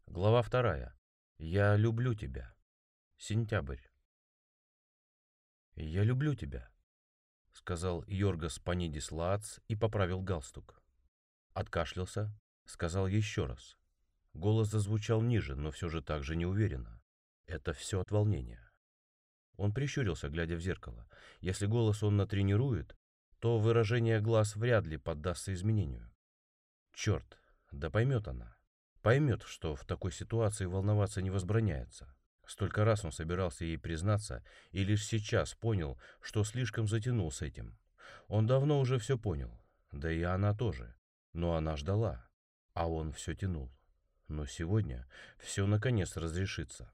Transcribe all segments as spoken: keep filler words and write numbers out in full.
Глава вторая. Я люблю тебя. Сентябрь. «Я люблю тебя», — сказал Йоргос Панидис Лаац и поправил галстук. Откашлялся, сказал еще раз. Голос зазвучал ниже, но все же так же неуверенно. Это все от волнения. Он прищурился, глядя в зеркало. Если голос он натренирует, то выражение глаз вряд ли поддастся изменению. Черт, да поймет она. Поймет, что в такой ситуации волноваться не возбраняется. Столько раз он собирался ей признаться, и лишь сейчас понял, что слишком затянул с этим. Он давно уже все понял, да и она тоже. Но она ждала, а он все тянул. Но сегодня все наконец разрешится.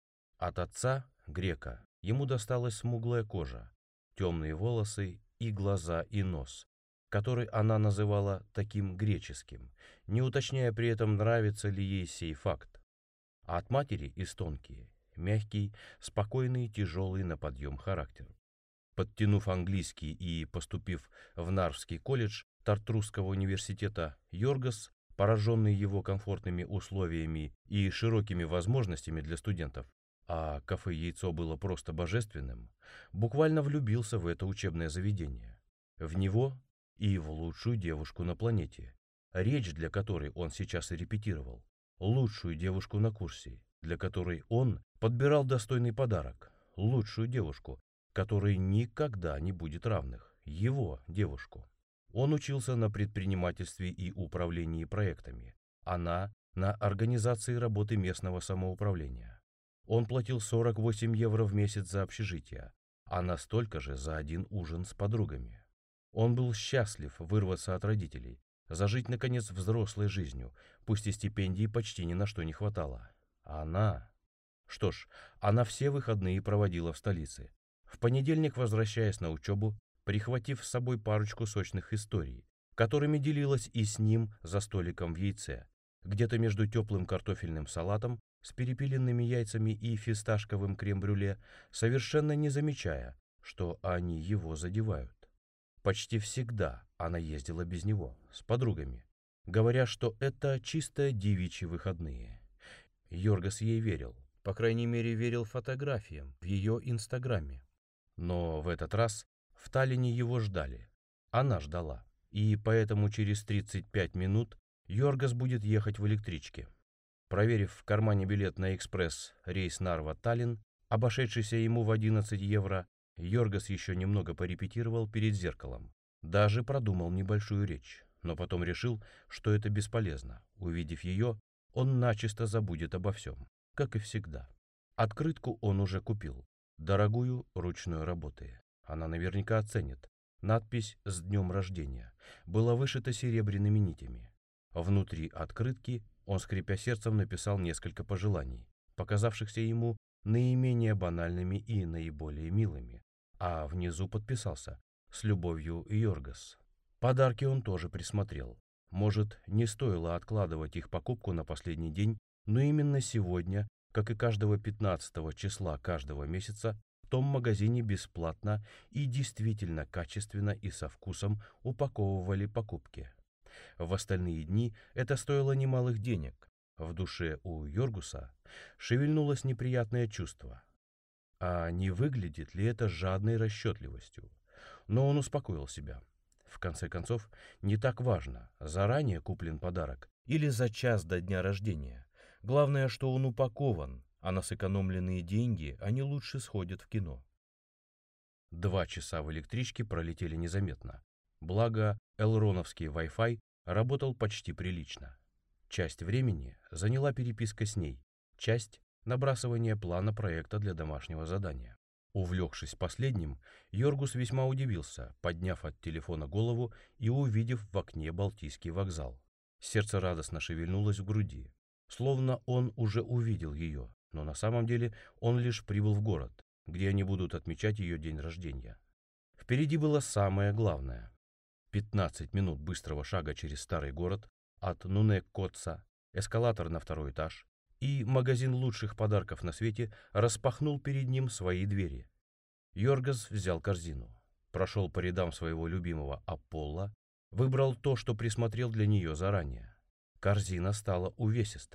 От отца, грека, ему досталась смуглая кожа, темные волосы и глаза и нос, который она называла таким греческим, не уточняя при этом, нравится ли ей сей факт. А от матери из тонкие, мягкий, спокойный, тяжелый на подъем характер. Подтянув английский и поступив в Нарвский колледж Тартрусского университета, Йоргос, пораженный его комфортными условиями и широкими возможностями для студентов, а кафе «Яйцо» было просто божественным, буквально влюбился в это учебное заведение. В него и в лучшую девушку на планете, речь для которой он сейчас и репетировал, лучшую девушку на курсе, для которой он подбирал достойный подарок, лучшую девушку, которой никогда не будет равных, его девушку. Он учился на предпринимательстве и управлении проектами, она на организации работы местного самоуправления. Он платил сорок восемь евро в месяц за общежитие, а настолько же за один ужин с подругами. Он был счастлив вырваться от родителей, зажить, наконец, взрослой жизнью, пусть и стипендии почти ни на что не хватало. А она... Что ж, она все выходные проводила в столице. В понедельник, возвращаясь на учебу, прихватив с собой парочку сочных историй, которыми делилась и с ним за столиком в Яйце, где-то между теплым картофельным салатом с перепелиными яйцами и фисташковым крем-брюле, совершенно не замечая, что они его задевают. Почти всегда она ездила без него, с подругами, говоря, что это чисто девичьи выходные. Йоргос ей верил, по крайней мере верил фотографиям в ее инстаграме. Но в этот раз в Таллине его ждали, она ждала, и поэтому через тридцать пять минут Йоргос будет ехать в электричке. Проверив в кармане билет на экспресс рейс Нарва-Таллин, обошедшийся ему в одиннадцать евро, Йоргос еще немного порепетировал перед зеркалом. Даже продумал небольшую речь, но потом решил, что это бесполезно. Увидев ее, он начисто забудет обо всем, как и всегда. Открытку он уже купил, дорогую, ручной работы. Она наверняка оценит. Надпись «С днем рождения» была вышита серебряными нитями. Внутри открытки он, скрипя сердцем, написал несколько пожеланий, показавшихся ему наименее банальными и наиболее милыми, а внизу подписался «С любовью, Йоргос». Подарки он тоже присмотрел. Может, не стоило откладывать их покупку на последний день, но именно сегодня, как и каждого пятнадцатого числа каждого месяца, в том магазине бесплатно и действительно качественно и со вкусом упаковывали покупки. В остальные дни это стоило немалых денег. В душе у Йоргуса шевельнулось неприятное чувство. А не выглядит ли это жадной расчетливостью? Но он успокоил себя. В конце концов, не так важно, заранее куплен подарок или за час до дня рождения. Главное, что он упакован, а на сэкономленные деньги они лучше сходят в кино. Два часа в электричке пролетели незаметно. Благо, элроновский Wi-Fi работал почти прилично. Часть времени заняла переписка с ней, часть — набрасывание плана проекта для домашнего задания. Увлекшись последним, Йоргус весьма удивился, подняв от телефона голову и увидев в окне Балтийский вокзал. Сердце радостно шевельнулось в груди, словно он уже увидел ее, но на самом деле он лишь прибыл в город, где они будут отмечать ее день рождения. Впереди было самое главное. пятнадцать минут быстрого шага через старый город, от Нунек-Котца, эскалатор на второй этаж, и магазин лучших подарков на свете распахнул перед ним свои двери. Йоргос взял корзину, прошел по рядам своего любимого Аполло, выбрал то, что присмотрел для нее заранее. Корзина стала увесистой,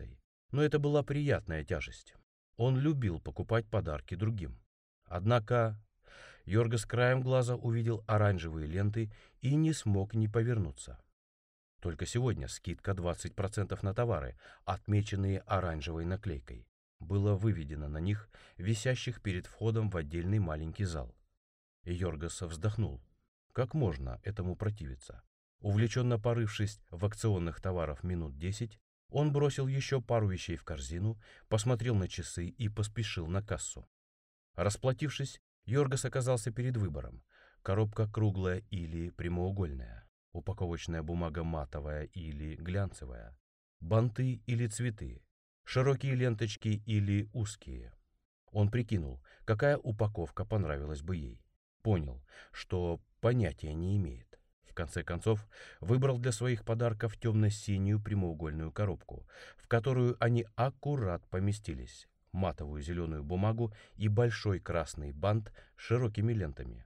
Но это была приятная тяжесть. Он любил покупать подарки другим. Однако Йоргос краем глаза увидел оранжевые ленты и не смог не повернуться. Только сегодня скидка двадцать процентов на товары, отмеченные оранжевой наклейкой, было выведено на них, висящих перед входом в отдельный маленький зал. И Йоргос вздохнул. Как можно этому противиться? Увлеченно порывшись в акционных товарах минут десять, он бросил еще пару вещей в корзину, посмотрел на часы и поспешил на кассу. Расплатившись, Йоргос оказался перед выбором. Коробка круглая или прямоугольная, упаковочная бумага матовая или глянцевая, банты или цветы, широкие ленточки или узкие. Он прикинул, какая упаковка понравилась бы ей. Понял, что понятия не имеет. В конце концов, выбрал для своих подарков темно-синюю прямоугольную коробку, в которую они аккурат поместились, матовую зеленую бумагу и большой красный бант с широкими лентами.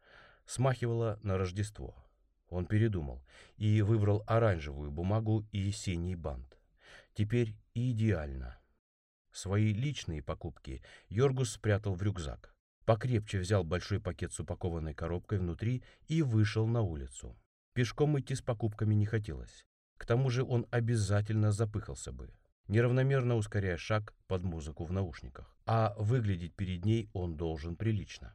Смахивало на Рождество. Он передумал и выбрал оранжевую бумагу и синий бант. Теперь идеально. Свои личные покупки Йоргос спрятал в рюкзак. Покрепче взял большой пакет с упакованной коробкой внутри и вышел на улицу. Пешком идти с покупками не хотелось. К тому же он обязательно запыхался бы, неравномерно ускоряя шаг под музыку в наушниках. А выглядеть перед ней он должен прилично.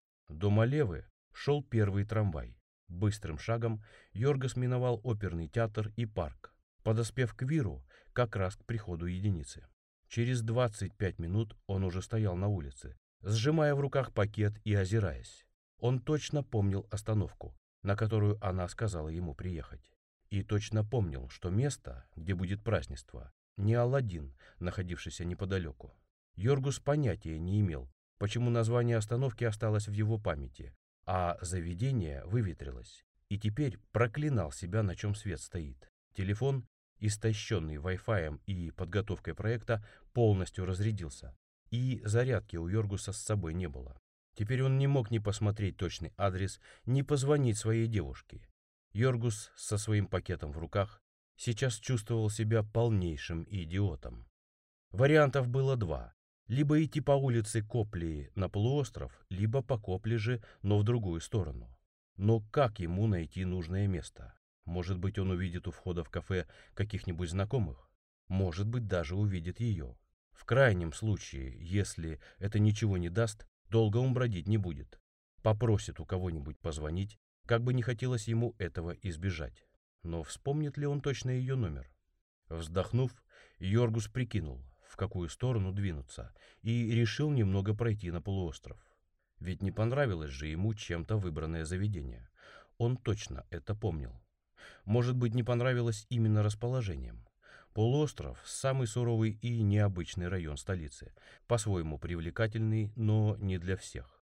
До Малевы шел первый трамвай. Быстрым шагом Йоргос миновал оперный театр и парк, подоспев к Виру как раз к приходу единицы. Через двадцать пять минут он уже стоял на улице, сжимая в руках пакет и озираясь. Он точно помнил остановку, на которую она сказала ему приехать. И точно помнил, что место, где будет празднество, не Аладдин, находившийся неподалеку. Йоргос понятия не имел, почему название остановки осталось в его памяти, а заведение выветрилось. И теперь проклинал себя, на чем свет стоит. Телефон, истощенный Wi-Fi и подготовкой проекта, полностью разрядился. И зарядки у Йоргоса с собой не было. Теперь он не мог ни посмотреть точный адрес, ни позвонить своей девушке. Йоргос со своим пакетом в руках сейчас чувствовал себя полнейшим идиотом. Вариантов было два. Либо идти по улице Копли на полуостров, либо по Копли же, но в другую сторону. Но как ему найти нужное место? Может быть, он увидит у входа в кафе каких-нибудь знакомых? Может быть, даже увидит ее. В крайнем случае, если это ничего не даст, долго он бродить не будет. Попросит у кого-нибудь позвонить, как бы не хотелось ему этого избежать. Но вспомнит ли он точно ее номер? Вздохнув, Йоргос прикинул, в какую сторону двинуться, и решил немного пройти на полуостров. Ведь не понравилось же ему чем-то выбранное заведение. Он точно это помнил. Может быть, не понравилось именно расположением. Полуостров – самый суровый и необычный район столицы, по-своему привлекательный, но не для всех.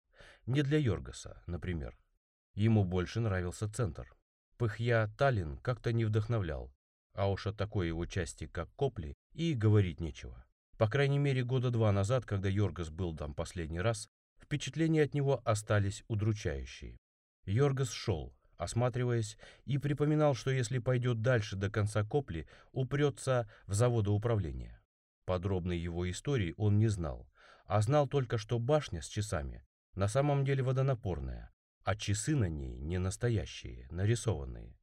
Не для Йоргоса, например. Ему больше нравился центр. Пыхья-Таллин как-то не вдохновлял, а уж о такой его части, как Копли, и говорить нечего. По крайней мере, года два назад, когда Йоргос был там последний раз, впечатления от него остались удручающие. Йоргос шел, осматриваясь, и припоминал, что если пойдет дальше до конца Копли, упрется в заводоуправление. Подробной его истории он не знал, а знал только, что башня с часами на самом деле водонапорная, а часы на ней не настоящие, нарисованные,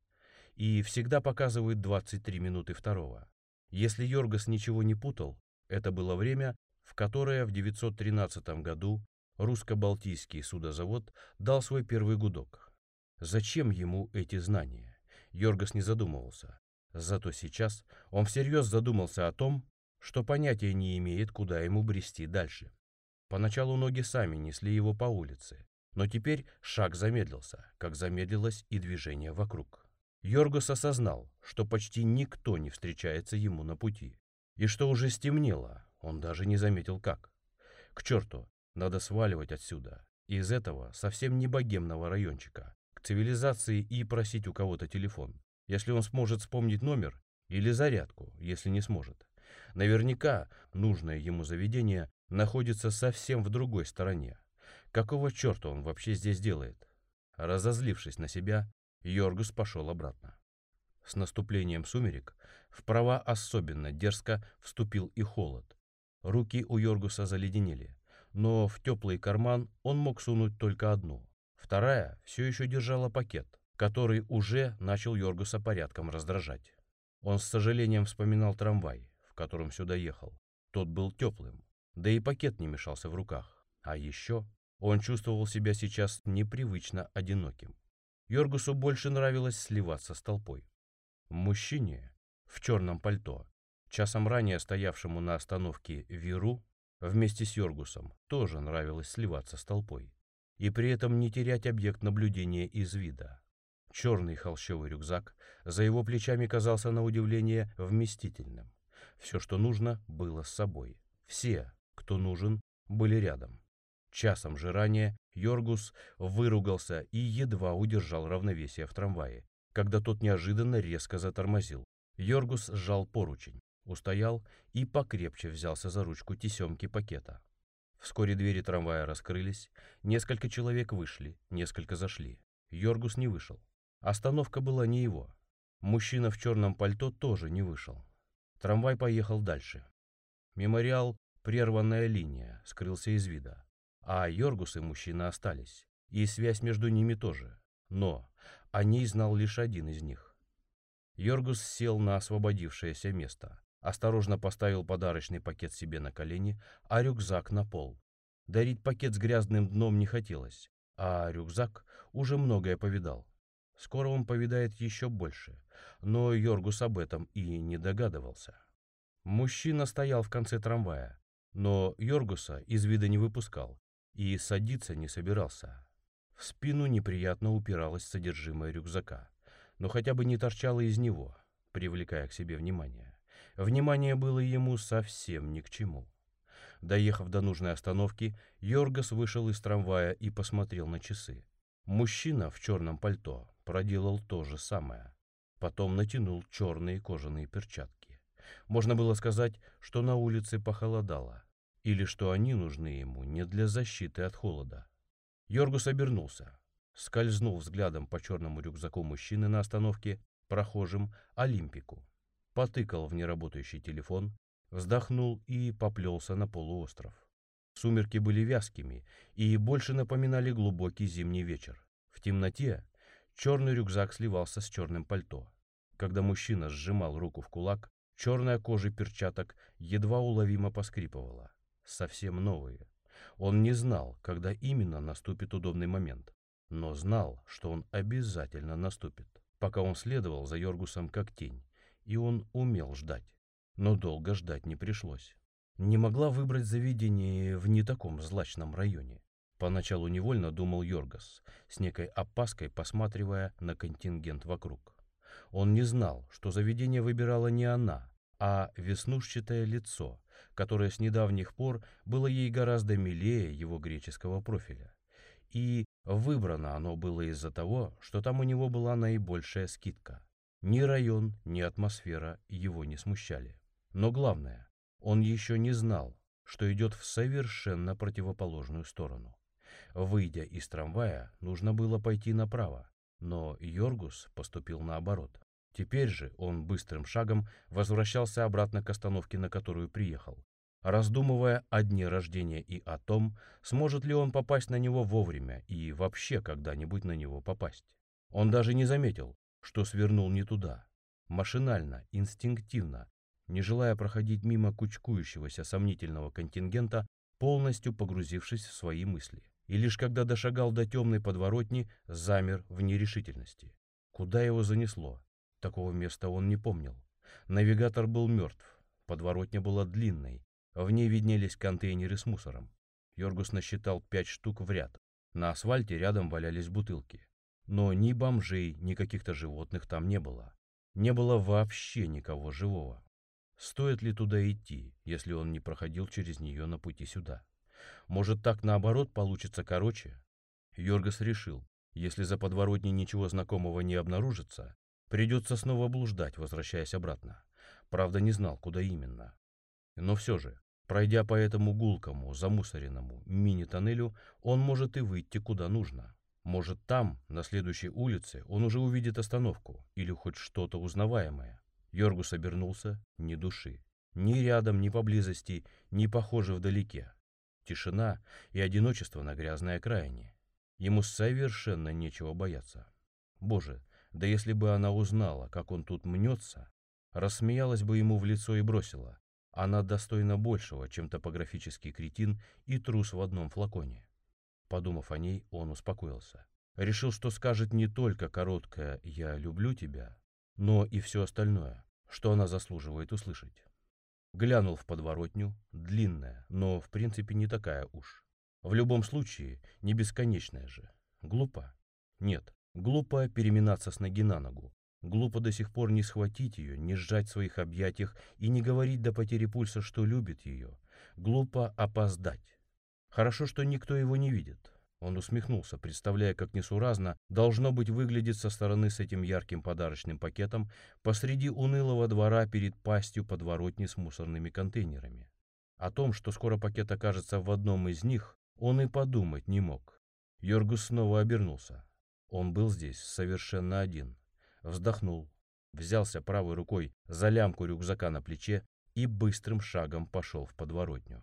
и всегда показывают двадцать три минуты второго. Если Йоргос ничего не путал, это было время, в которое в девятьсот тринадцатом году русско-балтийский судозавод дал свой первый гудок. Зачем ему эти знания? Йоргос не задумывался. Зато сейчас он всерьез задумался о том, что понятия не имеет, куда ему брести дальше. Поначалу ноги сами несли его по улице, но теперь шаг замедлился, как замедлилось и движение вокруг. Йоргос осознал, что почти никто не встречается ему на пути, и что уже стемнело, он даже не заметил как. К черту, надо сваливать отсюда, из этого совсем не богемного райончика, к цивилизации, и просить у кого-то телефон, если он сможет вспомнить номер, или зарядку, если не сможет. Наверняка нужное ему заведение находится совсем в другой стороне. Какого черта он вообще здесь делает? Разозлившись на себя, Йоргос пошел обратно. С наступлением сумерек в права особенно дерзко вступил и холод. Руки у Йоргуса заледенели, но в теплый карман он мог сунуть только одну. Вторая все еще держала пакет, который уже начал Йоргуса порядком раздражать. Он с сожалением вспоминал трамвай, в котором сюда ехал. Тот был теплым, да и пакет не мешался в руках. А еще он чувствовал себя сейчас непривычно одиноким. Йоргусу больше нравилось сливаться с толпой. Мужчине в черном пальто, часом ранее стоявшему на остановке Виру, вместе с Йоргусом тоже нравилось сливаться с толпой и при этом не терять объект наблюдения из вида. Черный холщовый рюкзак за его плечами казался на удивление вместительным. Все, что нужно, было с собой. Все, кто нужен, были рядом. Часом же ранее Йоргус выругался и едва удержал равновесие в трамвае, когда тот неожиданно резко затормозил. Йоргус сжал поручень, устоял и покрепче взялся за ручку тесемки пакета. Вскоре двери трамвая раскрылись, несколько человек вышли, несколько зашли. Йоргус не вышел. Остановка была не его. Мужчина в черном пальто тоже не вышел. Трамвай поехал дальше. Мемориал «Прерванная линия» скрылся из вида, а Йоргус и мужчина остались, и связь между ними тоже. Но о ней знал лишь один из них. Йоргус сел на освободившееся место, осторожно поставил подарочный пакет себе на колени, а рюкзак на пол. Дарить пакет с грязным дном не хотелось, а рюкзак уже многое повидал. Скоро он повидает еще больше, но Йоргус об этом и не догадывался. Мужчина стоял в конце трамвая, но Йоргуса из вида не выпускал и садиться не собирался. В спину неприятно упиралось содержимое рюкзака, но хотя бы не торчало из него, привлекая к себе внимание. Внимание было ему совсем ни к чему. Доехав до нужной остановки, Йоргус вышел из трамвая и посмотрел на часы. Мужчина в черном пальто проделал то же самое. Потом натянул черные кожаные перчатки. Можно было сказать, что на улице похолодало, или что они нужны ему не для защиты от холода. Йоргус обернулся, скользнул взглядом по черному рюкзаку мужчины на остановке, прохожим, Олимпику. Потыкал в неработающий телефон, вздохнул и поплелся на полуостров. Сумерки были вязкими и больше напоминали глубокий зимний вечер. В темноте черный рюкзак сливался с черным пальто. Когда мужчина сжимал руку в кулак, черная кожа перчаток едва уловимо поскрипывала. Совсем новые. Он не знал, когда именно наступит удобный момент, но знал, что он обязательно наступит, пока он следовал за Йоргусом как тень. И он умел ждать. Но долго ждать не пришлось. Не могла выбрать заведение в не таком злачном районе. Поначалу невольно думал Йоргус, с некой опаской посматривая на контингент вокруг. Он не знал, что заведение выбирала не она, а веснушчатое лицо, которое с недавних пор было ей гораздо милее его греческого профиля. И выбрано оно было из-за того, что там у него была наибольшая скидка. Ни район, ни атмосфера его не смущали. Но главное, он еще не знал, что идет в совершенно противоположную сторону. Выйдя из трамвая, нужно было пойти направо, но Йоргус поступил наоборот. Теперь же он быстрым шагом возвращался обратно к остановке, на которую приехал, раздумывая о дне рождения и о том, сможет ли он попасть на него вовремя и вообще когда-нибудь на него попасть. Он даже не заметил, что свернул не туда. Машинально, инстинктивно, не желая проходить мимо кучкующегося сомнительного контингента, полностью погрузившись в свои мысли. И лишь когда дошагал до темной подворотни, замер в нерешительности. Куда его занесло? Такого места он не помнил. Навигатор был мертв, подворотня была длинной, в ней виднелись контейнеры с мусором. Йоргус насчитал пять штук в ряд. На асфальте рядом валялись бутылки. Но ни бомжей, ни каких-то животных там не было. Не было вообще никого живого. Стоит ли туда идти, если он не проходил через нее на пути сюда? Может, так наоборот получится короче? Йоргус решил, если за подворотней ничего знакомого не обнаружится, придется снова блуждать, возвращаясь обратно. Правда, не знал, куда именно. Но все же, пройдя по этому гулкому, замусоренному мини-тоннелю, он может и выйти куда нужно. Может, там, на следующей улице, он уже увидит остановку или хоть что-то узнаваемое. Йоргус обернулся, ни души. Ни рядом, ни поблизости, ни похоже вдалеке. Тишина и одиночество на грязной окраине. Ему совершенно нечего бояться. Боже, да если бы она узнала, как он тут мнется, рассмеялась бы ему в лицо и бросила. Она достойна большего, чем топографический кретин и трус в одном флаконе. Подумав о ней, он успокоился. Решил, что скажет не только короткое «я люблю тебя», но и все остальное, что она заслуживает услышать. Глянул в подворотню, длинная, но в принципе не такая уж. В любом случае, не бесконечная же. Глупо. Нет, глупо переминаться с ноги на ногу. Глупо до сих пор не схватить ее, не сжать в своих объятиях и не говорить до потери пульса, что любит ее. Глупо опоздать. Хорошо, что никто его не видит. Он усмехнулся, представляя, как несуразно должно быть выглядеть со стороны с этим ярким подарочным пакетом посреди унылого двора перед пастью подворотни с мусорными контейнерами. О том, что скоро пакет окажется в одном из них, он и подумать не мог. Йоргус снова обернулся. Он был здесь совершенно один. Вздохнул, взялся правой рукой за лямку рюкзака на плече и быстрым шагом пошел в подворотню.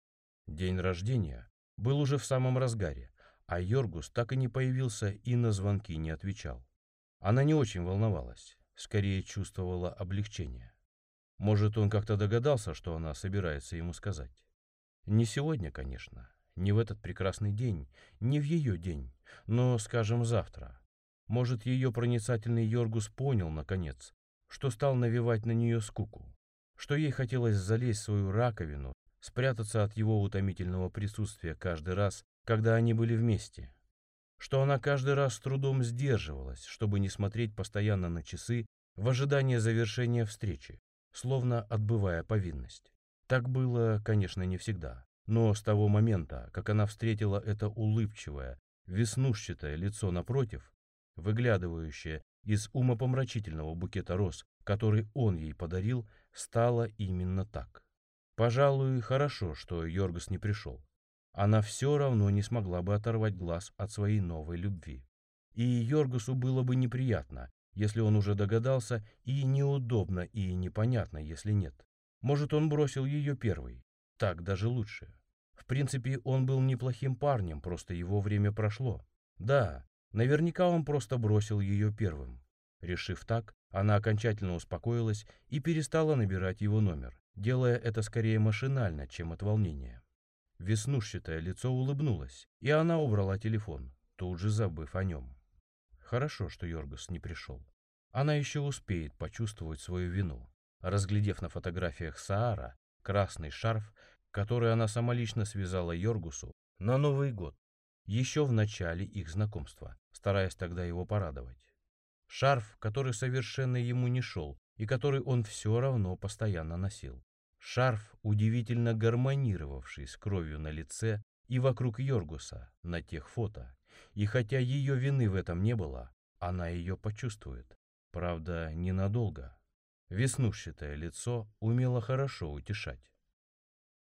День рождения был уже в самом разгаре, а Йоргус так и не появился и на звонки не отвечал. Она не очень волновалась, скорее чувствовала облегчение. Может, он как-то догадался, что она собирается ему сказать. Не сегодня, конечно, не в этот прекрасный день, не в ее день, но, скажем, завтра. Может, ее проницательный Йоргус понял, наконец, что стал навевать на нее скуку, что ей хотелось залезть в свою раковину, спрятаться от его утомительного присутствия каждый раз, когда они были вместе, что она каждый раз с трудом сдерживалась, чтобы не смотреть постоянно на часы в ожидании завершения встречи, словно отбывая повинность. Так было, конечно, не всегда, но с того момента, как она встретила это улыбчивое, веснушчатое лицо напротив, выглядывающее из умопомрачительного букета роз, который он ей подарил, стало именно так. Пожалуй, хорошо, что Йоргус не пришел. Она все равно не смогла бы оторвать глаз от своей новой любви. И Йоргусу было бы неприятно, если он уже догадался, и неудобно, и непонятно, если нет. Может, он бросил ее первый. Так даже лучше. В принципе, он был неплохим парнем, просто его время прошло. Да, наверняка он просто бросил ее первым. Решив так, она окончательно успокоилась и перестала набирать его номер, делая это скорее машинально, чем от волнения. Веснушчатое лицо улыбнулось, и она убрала телефон, тут же забыв о нем. Хорошо, что Йоргус не пришел. Она еще успеет почувствовать свою вину, разглядев на фотографиях Саара красный шарф, который она самолично связала Йоргусу на Новый год, еще в начале их знакомства, стараясь тогда его порадовать. Шарф, который совершенно ему не шел и который он все равно постоянно носил. Шарф, удивительно гармонировавший с кровью на лице и вокруг Йоргуса на тех фото. И хотя ее вины в этом не было, она ее почувствует. Правда, ненадолго. Веснушчатое лицо умело хорошо утешать.